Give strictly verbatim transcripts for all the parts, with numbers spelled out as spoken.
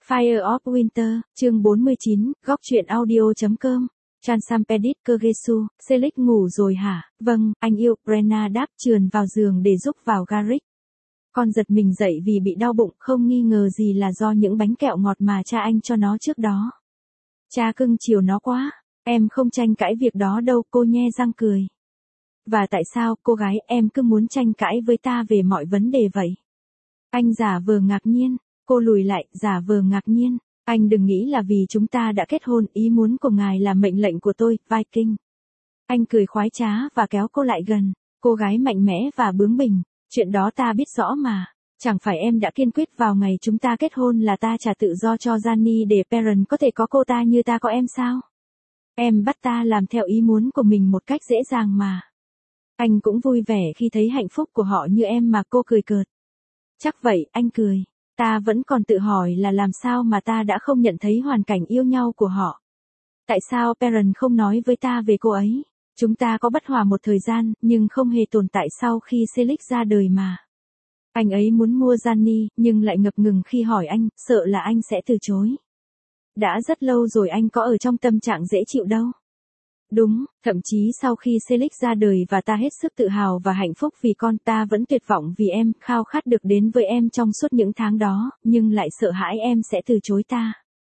Fire of Winter, chương bốn mươi chín, góc truyện audio.com. Transampedit Kegesu, Selig ngủ rồi hả? Vâng, anh yêu, Brenna đáp trườn vào giường để giúp vào Garrick. Con giật mình dậy vì bị đau bụng, không nghi ngờ gì là do những bánh kẹo ngọt mà cha anh cho nó trước đó. Cha cưng chiều nó quá, em không tranh cãi việc đó đâu, cô nhe răng cười. Và tại sao, cô gái, em cứ muốn tranh cãi với ta về mọi vấn đề vậy? Anh giả vờ ngạc nhiên, cô lùi lại, giả vờ ngạc nhiên. Anh đừng nghĩ là vì chúng ta đã kết hôn, ý muốn của ngài là mệnh lệnh của tôi, Viking. Anh cười khoái trá và kéo cô lại gần. Cô gái mạnh mẽ và bướng bỉnh, chuyện đó ta biết rõ mà. Chẳng phải em đã kiên quyết vào ngày chúng ta kết hôn là ta trả tự do cho Gianni để Perrin có thể có cô ta như ta có em sao? Em bắt ta làm theo ý muốn của mình một cách dễ dàng mà. Anh cũng vui vẻ khi thấy hạnh phúc của họ như em mà, cô cười cợt. Chắc vậy, anh cười. Ta vẫn còn tự hỏi là làm sao mà ta đã không nhận thấy hoàn cảnh yêu nhau của họ. Tại sao Perrin không nói với ta về cô ấy? Chúng ta có bất hòa một thời gian, nhưng không hề tồn tại sau khi Selig ra đời mà. Anh ấy muốn mua Gianni, nhưng lại ngập ngừng khi hỏi anh, sợ là anh sẽ từ chối. Đã rất lâu rồi anh có ở trong tâm trạng dễ chịu đâu. Đúng, thậm chí sau khi Selig ra đời và ta hết sức tự hào và hạnh phúc vì con, ta vẫn tuyệt vọng vì em, khao khát được đến với em trong suốt những tháng đó, nhưng lại sợ hãi em sẽ từ chối ta.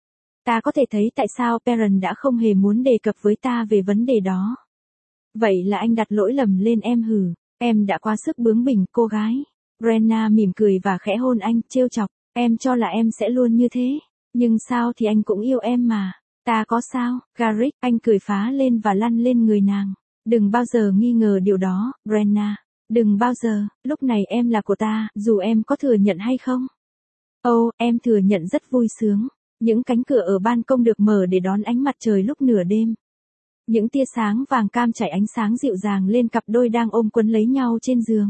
Ta có thể thấy tại sao Perrin đã không hề muốn đề cập với ta về vấn đề đó. Vậy là anh đặt lỗi lầm lên em hử, em đã quá sức bướng bỉnh, cô gái. Brenna mỉm cười và khẽ hôn anh, trêu chọc, em cho là em sẽ luôn như thế, nhưng sao thì anh cũng yêu em mà. Ta có sao, Garrick, anh cười phá lên và lăn lên người nàng. Đừng bao giờ nghi ngờ điều đó, Brenna. Đừng bao giờ, lúc này em là của ta, dù em có thừa nhận hay không. Ồ, oh, em thừa nhận rất vui sướng. Những cánh cửa ở ban công được mở để đón ánh mặt trời lúc nửa đêm. Những tia sáng vàng cam chảy ánh sáng dịu dàng lên cặp đôi đang ôm quấn lấy nhau trên giường.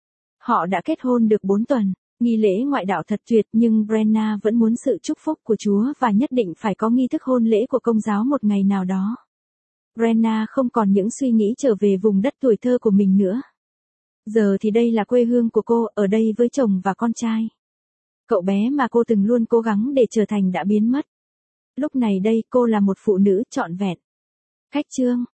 Họ đã kết hôn được bốn tuần. Nghi lễ ngoại đạo thật tuyệt, nhưng Brenna vẫn muốn sự chúc phúc của Chúa và nhất định phải có nghi thức hôn lễ của Công giáo một ngày nào đó. Brenna không còn những suy nghĩ trở về vùng đất tuổi thơ của mình nữa. Giờ thì đây là quê hương của cô, ở đây với chồng và con trai. Cậu bé mà cô từng luôn cố gắng để trở thành đã biến mất. Lúc này đây cô là một phụ nữ trọn vẹn. Khách chương.